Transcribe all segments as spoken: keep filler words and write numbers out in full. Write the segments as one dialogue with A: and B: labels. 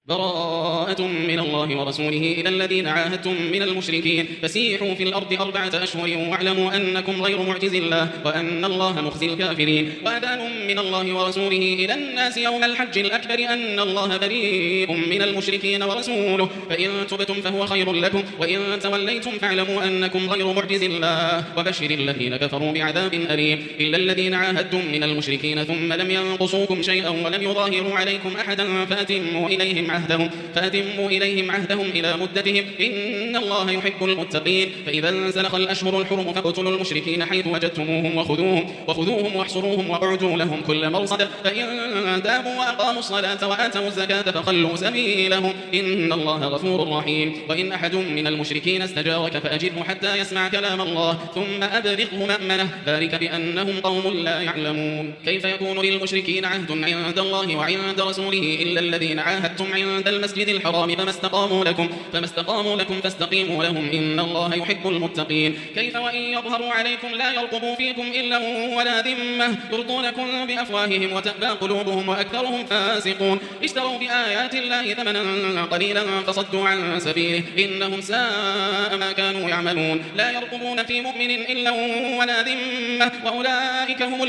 A: براءة من الله ورسوله إلى الذين عاهدتم من المشركين فسيحوا في الأرض أربعة أشهر واعلموا أنكم غير معجز الله وأن الله مخزي الكافرين. وأذان من الله ورسوله إلى الناس يوم الحج الأكبر أن الله بريء من المشركين ورسوله فإن تبتم فهو خير لكم وإن توليتم فاعلموا أنكم غير معجز الله وبشر الذين كفروا بعذاب أليم. إلا الذين عاهدتم من المشركين ثم لم ينقصوكم شيئا ولم يظاهروا عليكم أحدا فأتموا إليهم عهدهم فأتموا إليهم عهدهم إلى مدتهم إن الله يحب المتقين. فإذا انسلخ الأشهر الحرم فاقتلوا المشركين حيث وجدتموهم وخذوهم وخذوهم واحصروهم واقعدوا لهم كل مرصد فإن تابوا وأقاموا الصلاة وآتوا الزكاة فخلوا سبيلهم إن الله غفور رحيم. وإن أحد من المشركين استجارك فأجره حتى يسمع كلام الله ثم أبلغه مأمنه ذلك بأنهم قوم لا يعلمون. كيف يكون للمشركين عهد عند الله وعند رسوله إلا الذين عاهدتم عند المسجد الحرام فما استقاموا لكم فما استقاموا لكم فاستقيموا لهم إن الله يحب المتقين. كيف وإن يظهروا عليكم لا يرقبوا فيكم إلا ولا ذمة يرضونكم بأفواههم وتأبى قلوبهم وأكثرهم فاسقون. اشتروا بآيات الله ثمنا قليلا فصدوا عن سبيله إنهم ساء ما كانوا يعملون. لا يرقبون في مؤمن إلا ولا ذمة وأولئك هم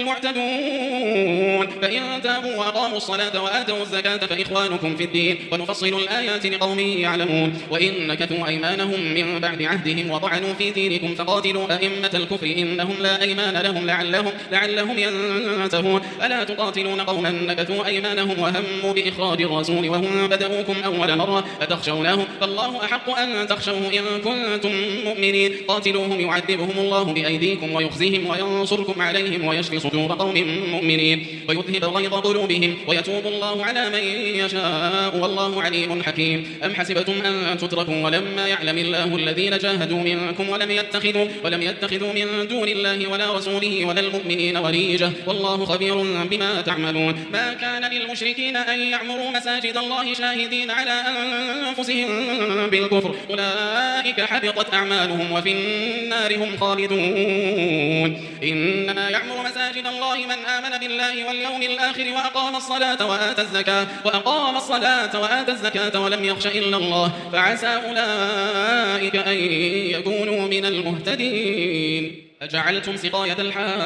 A: المعتدون. فإن تابوا وأقاموا الصلاة وآتوا الزكاة فإخوانكم في الدين ونفصل الآيات لقوم يعلمون. وإن نكثوا أيمانهم من بعد عهدهم وطعنوا في دينكم فقاتلوا أئمة الكفر إنهم لا أيمان لهم لعلهم, لعلهم ينتهون. ألا تقاتلون قوما نكثوا أيمانهم وهموا بإخراج الرسول وهم بدأوكم أول مرة أتخشونهم فالله أحق أن تخشوه إن كنتم مؤمنين. قاتلوهم يعذبهم الله بأيديكم ويخزيهم وينصركم عليهم ويشفي صدور قوم مؤمنين ويذهب غيظ قلوبهم ويتوب الله على من يشاء والله عليم حكيم. أم حسبتم أن تتركوا ولما يعلم الله الذين جاهدوا منكم ولم يتخذوا, ولم يتخذوا من دون الله ولا رسوله ولا المؤمنين وليجة والله خبير بما تعملون. ما كان للمشركين أن يعمروا مساجد الله شاهدين على أنفسهم بالكفر أولئك حبطت أعمالهم وفي النار هم خالدون. إنما يعمر مساجد الله من آمن بالله واليوم الآخر وأقام الصلاة وآتى الزكاة وأقام الصلاة وآتى الزكاة ولم يخش إلا الله فعسى أولئك أن يكونوا من المهتدين. أجعلتم سقاية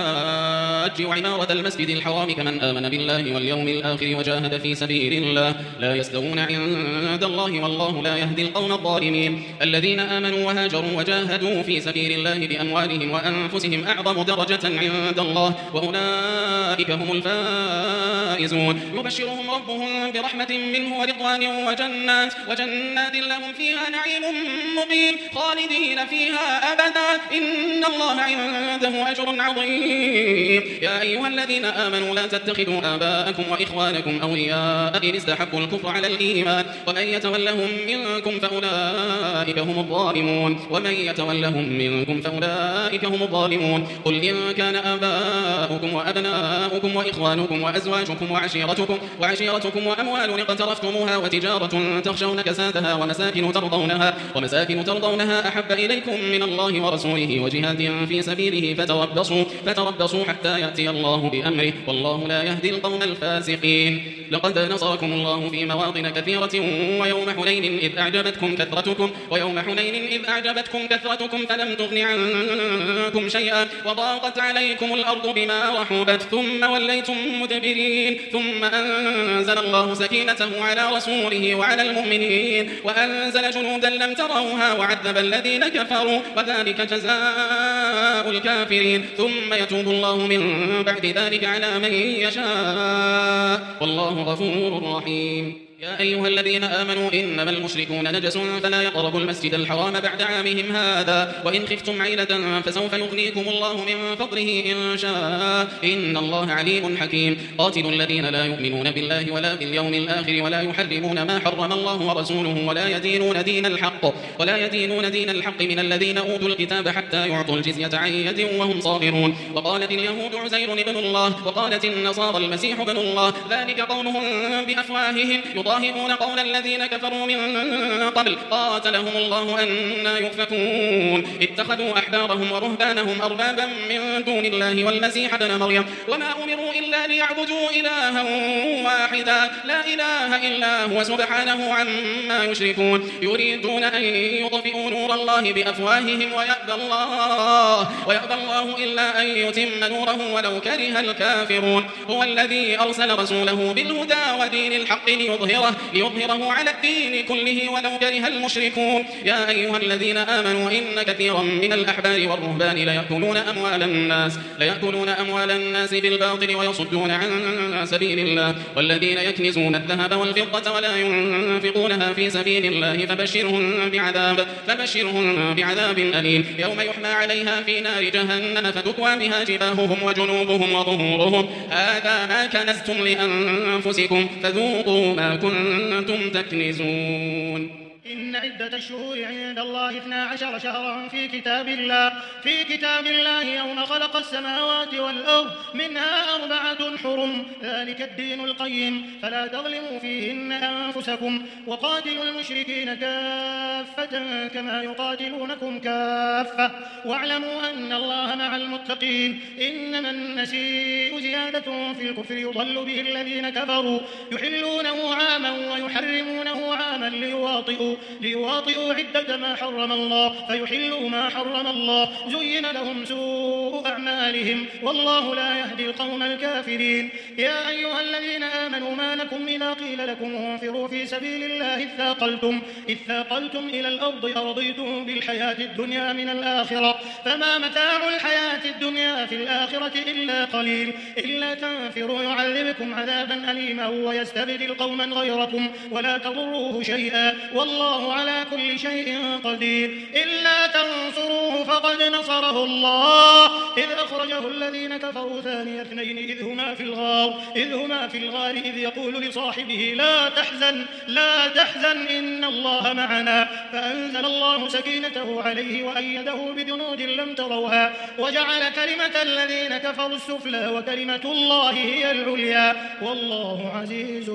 A: الحاج وعمارة المسجد الحرام كمن آمن بالله واليوم الآخر وجاهد في سبيل الله لا يستوون عند الله والله لا يهدي القوم الظالمين. الذين آمنوا وهاجروا وجاهدوا في سبيل الله بأموالهم وأنفسهم أعظم درجة عند الله وأولئك هم الفائزون. يبشرهم ربهم برحمة منه ورضوان وجنات, وجنات لهم فيها نعيم مقيم خالدين فيها أبدا إن الله عنده أجر عظيم. يا أيها الذين آمنوا لا تتخذوا آباءكم وإخوانكم أولياء إن استحبوا الكفر على الإيمان ومن يتولهم منكم فأولئك هم الظالمون ومن يتولهم منكم فأولئك هم الظالمون. قل إن كان آباؤكم وأبناؤكم وإخوانكم وأزواجكم وعشيرتكم وعشيرتكم وأموال اقترفتموها وتجارة تخشون كسادها ومساكن ترضونها ومساكن ترضونها أحب إليكم من الله ورسوله وجهاد في سبيله فتربصوا, فتربصوا حتى يأتي الله بأمره والله لا يهدي القوم الفاسقين. لقد نصركم الله في مواطن كثيرة ويوم حنين إذ أعجبتكم كثرتكم ويوم حنين إذ أعجبتكم كثرتكم فلم تغن عنكم شيئا وضاقت عليكم الأرض بما رحبت ثم وليتم مدبرين ثم أنزل الله سكينته على رسوله وعلى المؤمنين وأنزل جنودا لم تروها وعذب الذين كفروا وذلك جزاء الكافرين ثم يتوب الله من بعد ذلك على من يشاء والله غفور رحيم. يا أيها الذين آمنوا إنما المشركون نجس فلا يقربوا المسجد الحرام بعد عامهم هذا وإن خفتم عيلة فسوف يغنيكم الله من فضله إن شاء إن الله عليم حكيم. قاتلوا الذين لا يؤمنون بالله ولا باليوم الآخر ولا يحرمون ما حرم الله ورسوله ولا يدينون دين الحق ولا يدينون دين الحق من الذين أوتوا الكتاب حتى يعطوا الجزية عن يد وهم صاغرون. وقالت اليهود عزير ابن الله وقالت النصارى المسيح ابن الله ذلك قولهم بأفواههم يضاهئون قول الذين كفروا من قبل قاتلهم الله أنى يؤفكون اتخذوا أحبارهم ورهبانهم أربابا من دون الله والمسيح ابن مريم وما أمروا إلا ليعبدوا إلها واحدا لا إله إلا هو سبحانه عما يشركون يريدون أن يطفئوا نور الله بأفواههم ويأبى الله ويأبى الله إلا أن يتم نوره ولو كره الكافرون هو الذي أرسل رسوله بالهدى ودين الحق ليظهره, ليظهره على الدين كله ولو كره المشركون يا أيها الذين آمنوا إن كثيرا من الأحبار والرهبان ليأكلون أموال الناس, ليأكلون أموال الناس بالباطل ويصدون عن سبيل الله والذين يكنزون الذهب والفضة ولا ينفقونها في سبيل الله فبشرهم بعذاب, فبشرهم بعذاب أليم يوم يحمى عليها في نار جهنم فتكوى بها جباههم وجنوبهم وظهورهم هذا ما كنزتم لأنفسكم فذوقوا ما كنتم تكنزون
B: إن عدة الشهور عند الله اثنا عشر شهرا في كتاب الله في كتاب الله يوم خلق السماوات والأرض منها أربعة حرم ذلك الدين القيم فلا تظلموا فيهن أنفسكم وقاتلوا المشركين كافة كما يقاتلونكم كافة واعلموا أن الله مع المتقين إنما النسيء زيادة في الكفر يضل به الذين كفروا يحلونه عاما ويحرمونه عاما ليواطئوا ليواطئوا عدة ما حرم الله فيحلوا ما حرم الله زين لهم سوء أعمالهم والله لا يهدي القوم الكافرين يا أيها الذين آمنوا ما لكم إذا قيل لكم انفروا في سبيل الله إذ ثاقلتم, إذ ثاقلتم إلى الأرض أرضيتم بالحياة الدنيا من الآخرة فما متاع الحياة الدنيا في الآخرة إلا قليل إلا تنفروا يعذبكم عذابا أليما ويستبدل قوما غيركم ولا تضروه شيئا والله على كل شيء قدير إلا تنصروه فقد نصره الله إذ أخرجه الذين كفروا ثاني اثنين إذ هما في الغار إذ هما في الغار إذ يقول لصاحبه لا تحزن لا تحزن إن الله معنا فأنزل الله سكينته عليه وأيده بجنود لم تروها وجعل كلمة الذين كفروا السفلى وكلمة الله هي العليا والله عزيز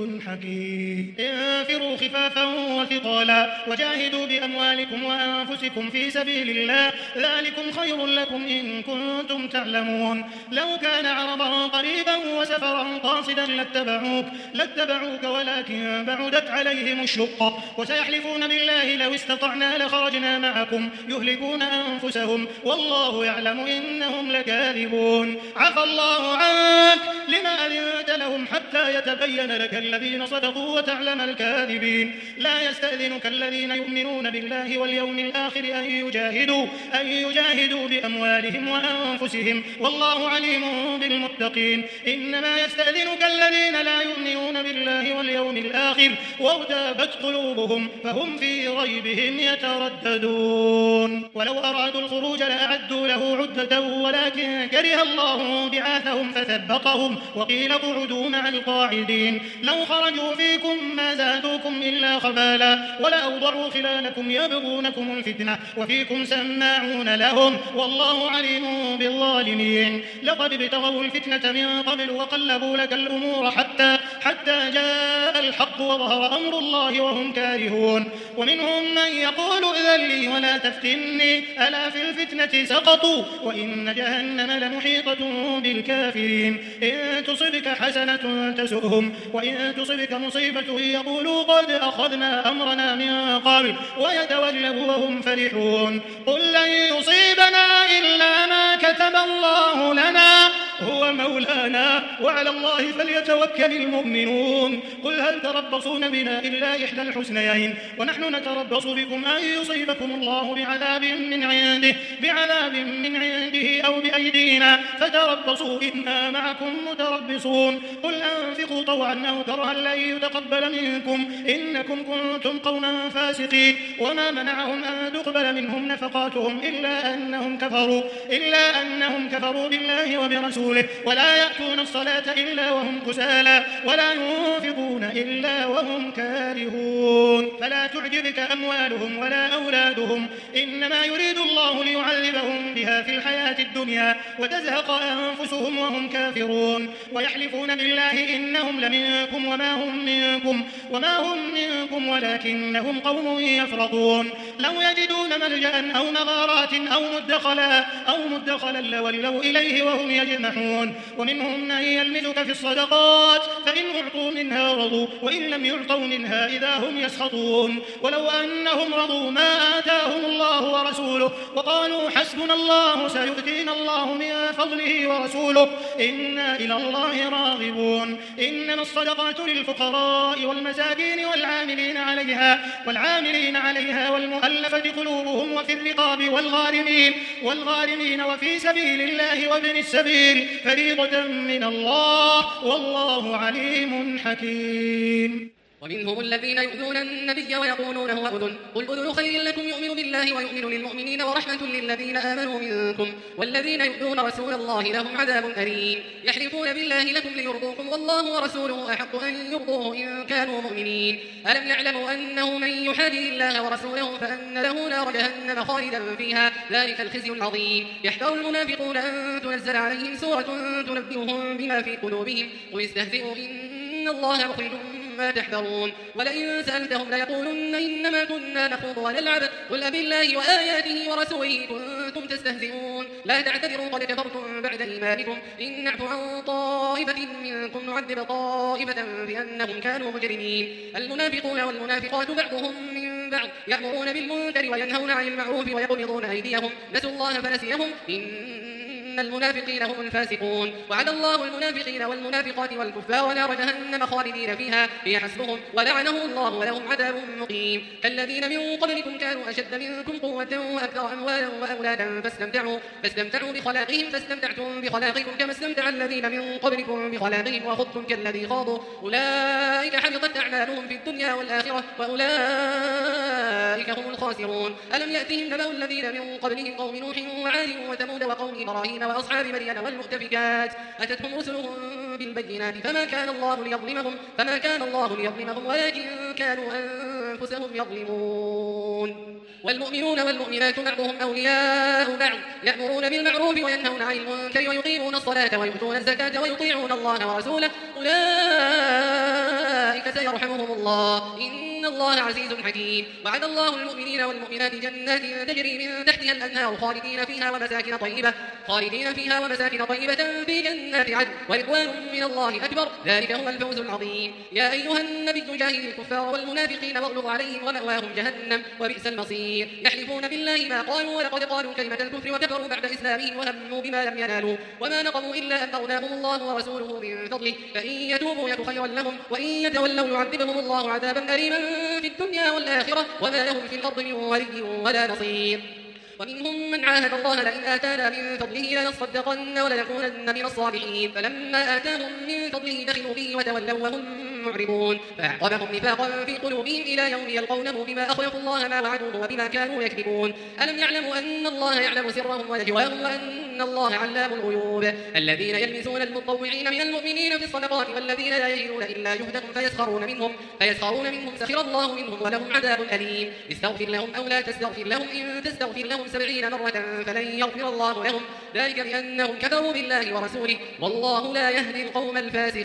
B: حكيم انفروا خفافا وثقالا وجاهدوا بأموالكم وأنفسكم في سبيل الله ذلكم خير لكم إن كنتم تعلمون لو كان عرضا قريبا وسفرا قاصدا لاتبعوك, لاتبعوك ولكن بعدت عليهم الشقة وسيحلفون بالله لو استطعنا لخرجنا معكم يهلكون أنفسهم والله يعلم إنهم لكاذبون عفى الله عنك لما أذنت لهم حتى يتبين لك الذين صدقوا وتعلم الكاذبين لا يستأذنك الذين يؤمنون بالله واليوم الآخر أن يجاهدوا, أن يجاهدوا بأموالهم وأنفسهم والله عليم بالمتقين إنما يستأذنك الذين لا يؤمنون بالله واليوم الآخر وارتابت قلوبهم فهم في ريبهم يترددون ولو أرادوا الخروج لأعدوا له عدة ولكن كره الله بعاثهم فثبطهم وقيل اقعدوا مع القاعدين لو خرجوا فيكم ما زادوكم إلا خبالا ولأوضعوا خلالكم يبغونكم الفتنة وفيكم سماعون لهم والله عليم بالظالمين لقد ابتغوا الفتنة من قبل وقلبوا لك الأمور حتى حتى جاء الحق وظهر أمر الله وهم كارهون ومنهم من يقول إذن لي ولا تفتني ألا في الفتنة سقطوا وإن جهنم لمحيطة بالكافرين إن تصبك حسنة تسؤهم وإن تصبك مصيبة يقولوا قد أخذنا أمرنا من قبل ويتولوا وهم فرحون قل لن يصيبنا إلا ما كتب الله لنا هو مولانا وعلى الله فليتوكل المؤمنون قل هل تربصون بنا إلا إحدى الحسنيين ونحن نتربص بكم أن يصيبكم الله بعذاب من عنده بعذاب من عنده أو بأيدينا فتربصوا إنا معكم متربصون قل أنفقوا طوعا أو كرها لن يتقبل منكم إنكم كنتم قوما فاسقين وما منعهم أن تقبل منهم نفقاتهم إلا أنهم كفروا إلا أنهم كفروا بالله وبرسوله ورسوله ولا يأتون الصلاة إلا وهم كسالى ولا ينفقون إلا وهم كارهون فلا تعجبك أموالهم ولا أولادهم إنما يريد الله ليعذبهم بها في الحياة الدنيا وتزهق أنفسهم وهم كافرون ويحلفون بالله إنهم لمنكم وما هم منكم وما هم منكم ولكنهم قوم يفرقون لو يجدون ملجأ أو مغارات أو مدخلا أو مدخلا لولوا إليه وهم يجمحون ومنهم من يلمزك في الصدقات فإن أعطوا منها رضوا وإن لم يعطوا منها إذا هم يسخطون ولو أنهم رضوا ما آتاهم الله ورسوله وقالوا حسبنا الله سيؤتينا الله من فضله ورسوله إنا إلى الله راغبون إنما الصدقات للفقراء والمساكين والعاملين عليها والعاملين عليها والمؤلفة قلوبهم وفي الرقاب والغارمين والغارمين وفي سبيل الله وابن السبيل فريضة من الله والله عليم حكيم
C: ومنهم الذين يؤذون النبي ويقولون هو أذن قل أذن خير لكم يؤمن بالله ويؤمن للمؤمنين ورحمة للذين آمنوا منكم والذين يؤذون رسول الله لهم عذاب أليم يحلفون بالله لكم ليرضوكم والله ورسوله أحق أن يرضوه إن كانوا مؤمنين ألم يعلموا أنه من يحادي الله ورسوله فأن له نار جهنم خالدا فيها ذلك الخزي العظيم يحذر المنافقون أن تنزل عليهم سورة تنبئهم بما في قلوبهم قل استهزئوا إن الله مخرج ما تحذرون ولئن سألتهم ليقولن إنما كنا نخوض ونلعب قل أبالله وآياته ورسوله كنتم تستهزئون لا تعتذروا قد كفرتم بعد إيمانكم إن نعفو عن طائفة منكم نعذب طائفة بأنهم كانوا مجرمين المنافقون والمنافقات بعضهم من بعض يأمرون بالمنكر وينهون عن المعروف ويقبضون أيديهم نسوا الله فنسيهم إن المنافقين هم الفاسقون وعد الله المنافقين والمنافقات والكفار نار جهنم خالدين فيها هي حسبهم ولعنهم الله ولهم عذاب مقيم كالذين من قبلكم كانوا أشد منكم قوة وأكثر أموالا وأولادا فاستمتعوا, فاستمتعوا بخلاقهم فاستمتعتم بخلاقكم كما استمتع الذين من قبلكم بخلاقهم وخضتم كالذي خاضوا أولئك حبطت أعمالهم في الدنيا والآخرة وأولئك هم الخاسرون ألم يأتهم نبأ الذين من قبلهم قوم نوح وعاد وثمود وقوم إبراهيم وأصحاب مدين والمؤتفكات أتتهم رسلهم بالبينات فما كان الله ليظلمهم فما كان الله ليظلمهم ولكن كانوا أنفسهم يظلمون والمؤمنون والمؤمنات بعضهم أولياء بعض يأمرون بالمعروف وينهون عن المنكر ويقيمون الصلاة ويؤتون الزكاة ويطيعون الله ورسوله أولئك سيرحمهم الله إن الله عزيز حكيم وعد الله المؤمنين والمؤمنات جنات تجري من تحتها الأنهار خالدين فيها ومساكن طيبة خالدين فيها ومساكن طيبة في جنات عدن ورضوان من الله أكبر ذلك هو الفوز العظيم يا أيها النبي جاهد الكفار والمنافقين واغلظ عليهم ومأواهم جهنم وبئس المصير يحلفون بالله ما قالوا ولقد قالوا كلمة الكفر وكفروا بعد إسلامهم وهموا بما لم ينالوا وما نقموا إلا أن أغناهم الله ورسوله من فضله فإن يتوبوا يك خيرا لهم وإن يتولوا يعذبهم الله عذابا أليما في الدنيا والآخرة وما لهم في الأرض من ولي ولا نصير ومنهم من عاهد الله لئن آتانا من فضله لنصدقن ولنكونن من الصالحين فلما آتاهم من فضله دخلوا به وتولوا وهم معرضون فأعقبهم نفاقا في قلوبهم إلى يوم يلقونه بما أخلفوا الله ما وعدوه وبما كانوا يكذبون ألم يعلموا أن الله يعلم سرهم ونجواهم وأن الله علام الغيوب الذين يلمسون المطوعين من المؤمنين في الصدقات والذين لا يجدون إلا جهدهم فيسخرون منهم فيسخرون منهم سخر الله منهم ولهم عذاب أليم استغفر لهم أو لا تستغفر لهم إن تستغفر لهم سبعين مرة فلن يغفر الله لهم ذلك بأنهم كفروا بالله ورسوله والله لا يهدي القوم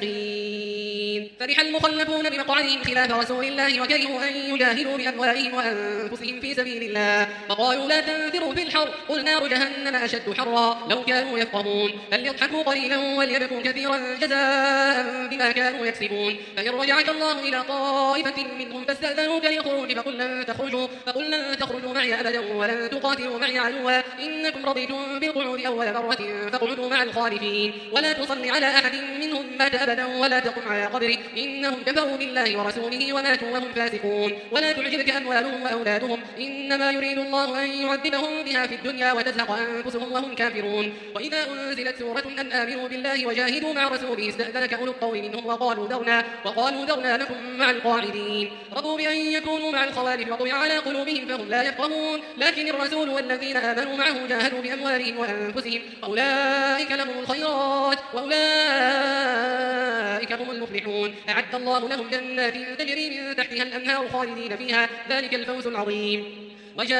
C: الفاسقين فرح المخلفون بمقعدهم خلاف رسول الله وكرهوا أن يجاهدوا بأموالهم وأنفسهم في سبيل الله فقالوا لا تنفروا في الحر قل نار جهنم أشد حرا لو كانوا يفقهون فليضحكوا قليلا وليبكوا كثيرا جزاء بما كانوا يكسبون فإن رجعك الله إلى طائفة منهم فاستأذنوك للخروج فقل لن تخرجوا فقل لن تخرجوا معي أبدا ولن تقاتلوا معي عدوا إنكم رضيتم بالقعود أول مرة فاقعدوا مع الخالفين ولا تصل على أحد منهم مات أبدا ولا تقم على قبره إنهم كفروا بالله ورسوله وماتوا وهم فاسقون ولا تعجبك أموالهم وأولادهم إنما يريد الله أن يعذبهم بها في الدنيا وتزهق أنفسهم وهم كافرون وإذا أنزلت سورة أن آمنوا بالله وجاهدوا مع رسوله استأذنك أولو الطول منهم وقالوا ذرنا وقالوا ذرنا لكم مع القاعدين رضوا بأن يكونوا مع الخوالف وطبع على قلوبهم فهم لا يفقهون لكن الرسول والذين آمنوا معه جاهدوا بأموالهم وأنفسهم أولئك لهم الخيرات وأولئك هم المفلحون. أعد الله لهم جنات تجري من تحتها الأنهار خالدين فيها، ذلك الفوز العظيم.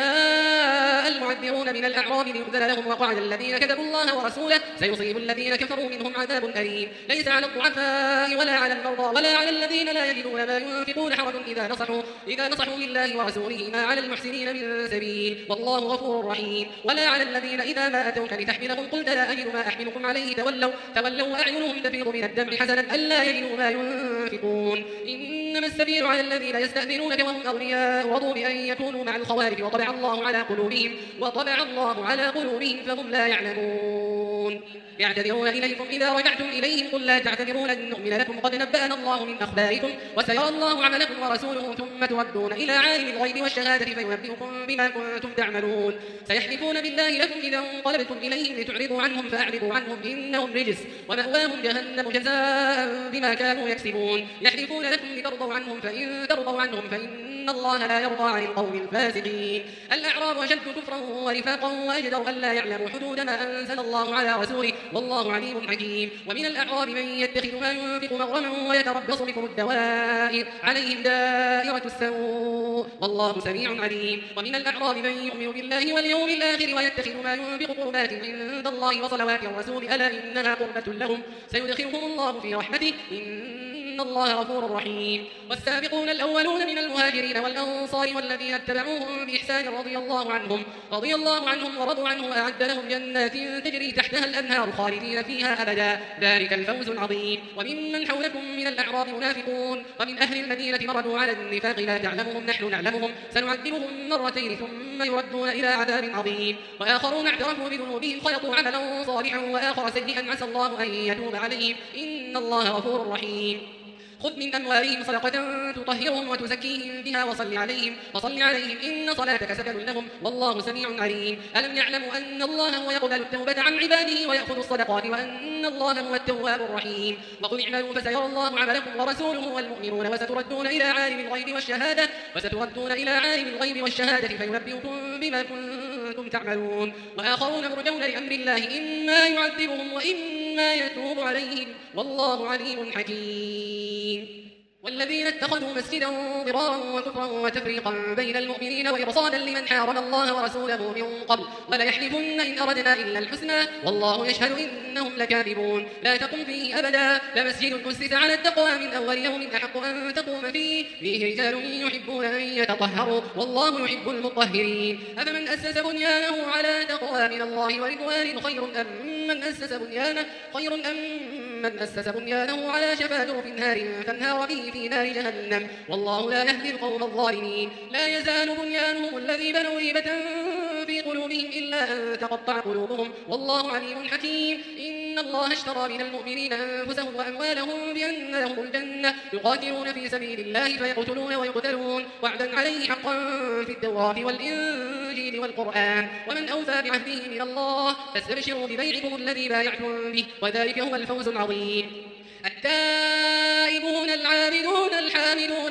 C: وجاء المعذرون من الأعراب ليؤذن لهم وقعد الذين كذبوا الله ورسوله سيصيب الذين كفروا منهم عذاب أليم. ليس على الضعفاء ولا على المرضى ولا على الذين لا يجدون ما ينفقون حرج إذا نصحوا إذا نصحوا لله ورسوله ما على المحسنين من سبيل والله غفور رحيم. ولا على الذين إذا ما أتوك لتحملهم قلت لا أجد ما أحملكم عليه تولوا تولوا وأعينهم تفيض من الدمع حسنا ألا يجدوا ما ينفقون. إنما السبيل على الذين يستأذنونك وهم أغنياء رضوا بأن يكونوا مع الخوارج وطبع الله على قلوبهم وطبع الله على قلوبهم فهم لا يعلمون. يعتذرون إليكم إذا رجعتم إليهم قل لا تعتذروا لن نؤمن لكم قد نبأنا الله من أخباركم وسيرى الله عملكم ورسوله ثم تردون إلى عالم الغيب والشهادة فينبئكم بما كنتم تعملون. سيحلفون بالله لكم إذا انقلبتم إليهم لتعرضوا عنهم فأعرضوا عنهم إنهم رجس ومأواهم جهنم جزاء بما كانوا يكسبون. يحلفون لكم لترضوا عنهم فإن ترضوا عنهم فإن الله لا يرضى عن القوم الفاسقين. الأعراب أشد كفرا ونفاقا وأجدر ألا يعلموا حدود ما أنزل الله على رسوله والله عليم حكيم. ومن الأعراب من يتخذ ما ينفق مغرما ويتربص بكم الدوائر عليهم دائرة السوء والله سميع عليم. ومن الأعراب من يؤمن بالله واليوم الآخر ويتخذ ما ينفق قربات عند الله وصلوات الرسول ألا إنها قربة لهم سيدخلهم الله في رحمته إن الله غفور رحيم. والسابقون الأولون من المهاجرين والأنصار والذين اتبعوهم بإحسان رضي الله عنهم رضي الله عنهم ورضوا عنه وأعد لهم جنات تجري تحتها الأنهار خالدين فيها أبدا ذلك الفوز العظيم. وممن حولكم من الأعراب منافقون ومن أهل المدينة مردوا على النفاق لا تعلمهم نحن نعلمهم سنعذبهم مرتين ثم يردون إلى عذاب عظيم. وآخرون اعترفوا بذنوبهم خلطوا عملا صالحا وآخر سيئا عسى الله أن يتوب عليهم إن الله غفور رحيم. خذ من أموالهم صدقة تطهرهم وتزكيهم بها وصل عليهم وصل عليهم إن صلاتك سكن لهم والله سميع عليم. ألم يعلموا أن الله هو يقبل التوبة عن عباده ويأخذ الصدقات وأن الله هو التواب الرحيم. وقل اعملوا فسيرى الله عملكم ورسوله والمؤمنون وستردون إلى عالم الغيب والشهادة وستردون إلى عالم الغيب والشهادة فينبئكم بما كنتم تعملون. وآخرون مرجون لأمر الله إما يعذبهم وإما يتوب عليهم والله عليم حكيم. والذين اتخذوا مسجدا ضرارا وكفرا وتفريقا بين المؤمنين وإرصادا لمن حارب الله ورسوله من قبل وليحلفن إن أردنا إلا الحسنى والله يشهد إنهم لكاذبون. لا تقم فيه أبدا لمسجد أسس على التقوى من أول يوم أحق أن تقوم فيه فيه رجال يحبون أن يتطهروا والله يحب المطهرين. أفمن أسس بنيانه على تقوى من الله ورضوان خير أم من أسس بنيانه خير أم من أسس بنيانه على شفا جرف نار فانهار به في نار جهنم والله لا يهدي القوم الظالمين. لا يزال بنيانهم الذي بنوا ريبة في قلوبهم إلا أن تقطع قلوبهم والله عليم حكيم. إن الله اشترى من المؤمنين أنفسهم وأموالهم بأن لهم الجنة يقاتلون في سبيل الله فيقتلون ويقتلون وعدا عليه حقا في التوراة والإنجيل والقرآن ومن أوفى بعهده من الله فاستبشروا ببيعكم الذي بايعتم به وذلك هو الفوز العظيم. التائبون العابدون الحامدون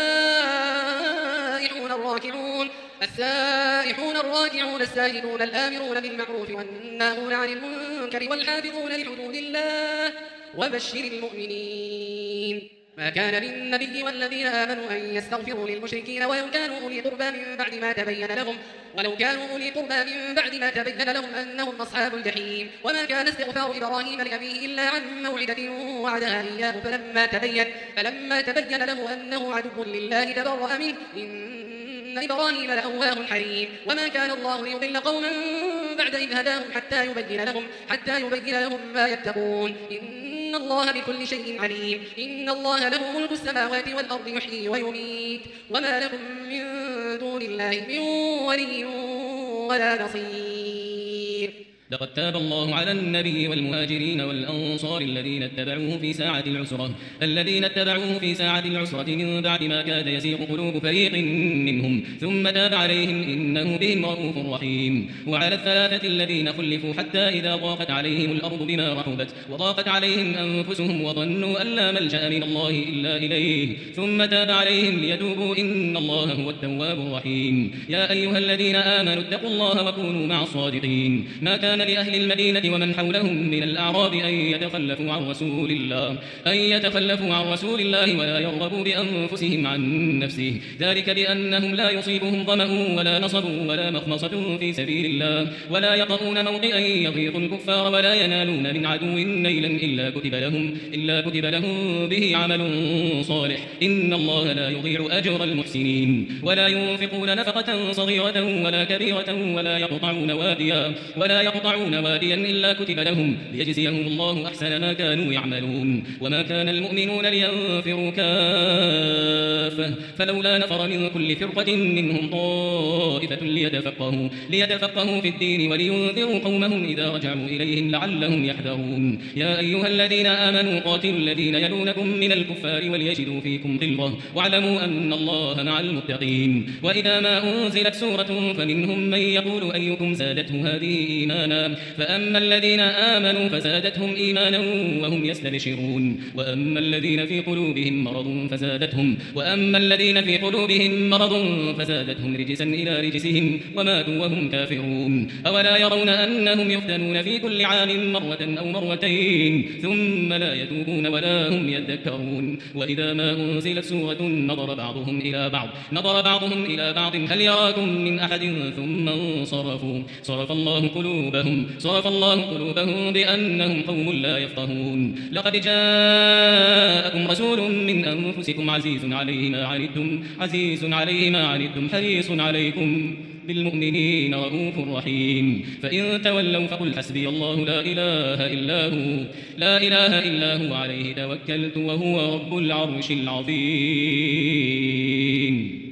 C: السائحون الراكعون السائحون الراكعون الساجدون الآمرون بالمعروف والناهون عن المنكر والحافظون لحدود الله وبشر المؤمنين. ما كان للنبي والذين آمنوا أن يستغفروا للمشركين ولو كانوا أولي قربى من بعد ما تبين لهم ولو كانوا أولي قربى من بعد ما تبين لهم أنهم أصحاب الجحيم. وما كان استغفار إبراهيم لأبيه إلا عن موعدة وعدها إياه فلما تبين فلما تبين له أنه عدو لله تبرأ منه إن إبراهيم لأواه حليم. وما كان الله ليضل قوما بعد إذ هداهم حتى يبين لهم حتى يبين لهم ما يتقون إن الله بكل شيء عليم. إن الله له ملك السماوات والأرض يحيي ويميت وما لكم من دون الله من ولي ولا نصير.
D: لقد تاب الله على النبي والمهاجرين والأنصار الذين اتبعوه في ساعة العسرة الذين اتبعوه في ساعة العسرة من بعد ما كاد يزيغ قلوب فريق منهم ثم تاب عليهم إنه بهم رؤوف رحيم. وعلى الثلاثة الذين خلفوا حتى إذا ضاقت عليهم الأرض بما رحبت وضاقت عليهم أنفسهم وظنوا أن لا ملجأ من الله إلا إليه ثم تاب عليهم ليتوبوا إن الله هو التواب الرحيم. يا أيها الذين آمنوا اتقوا الله وكونوا مع الصادقين. ما كان لأهل المدينة ومن حولهم من الأعراب أن يتخلفوا عن رسول الله أن يتخلفوا عن رسول الله ولا يرغبوا بأنفسهم عن نفسه، ذلك بأنهم لا يصيبهم ظمأ ولا نصب ولا مخمصة في سبيل الله ولا يطؤون موطئا يغيظ الكفار ولا ينالون من عدو نيلا إلا كتب لهم إلا كتب لهم به عمل صالح، إن الله لا يضيع أجر المحسنين. ولا ينفقون نفقة صغيرة ولا كبيرة ولا يقطعون واديا ولا يقطعون واديا إلا كتب لهم ليجزيهم الله أحسن ما كانوا يعملون. وما كان المؤمنون لينفروا كافة فلولا نفر من كل فرقة منهم طائفة ليتفقهوا ليتفقهوا في الدين ولينذروا قومهم إذا رجعوا إليهم لعلهم يحذرون. يا أيها الذين آمنوا قاتلوا الذين يلونكم من الكفار وليجدوا فيكم غلظة واعلموا أن الله مع المتقين. وإذا ما أنزلت سورة فمنهم من يقول أيكم زادته هذه إيمانا فأما الذين آمنوا فزادتهم إيمانا وهم يستبشرون وأما الذين في قلوبهم مرض فزادتهم وأما الذين في قلوبهم مرض فزادتهم رجسا إلى رجسهم وماتوا وهم كافرون. أولا يرون أنهم يفتنون في كل عام مرة أو مرتين ثم لا يتوبون ولا هم يذكرون. وإذا ما أنزلت سورة نظر بعضهم إلى بعض نظر بعضهم إلى بعض هل يراكم من أحد ثم انصرفوا صرف الله قلوبهم صرف الله قلوبهم بأنهم قوم لا يفقهون. لقد جاءكم رسول من أنفسكم عزيز عليه ما عنتم عزيز عليه ما عنتم حريص عليكم بالمؤمنين رؤوف رحيم. فإن تولوا فقل حسبي الله لا إله إلا هو لا إله إلا هو عليه توكلت وهو رب العرش العظيم.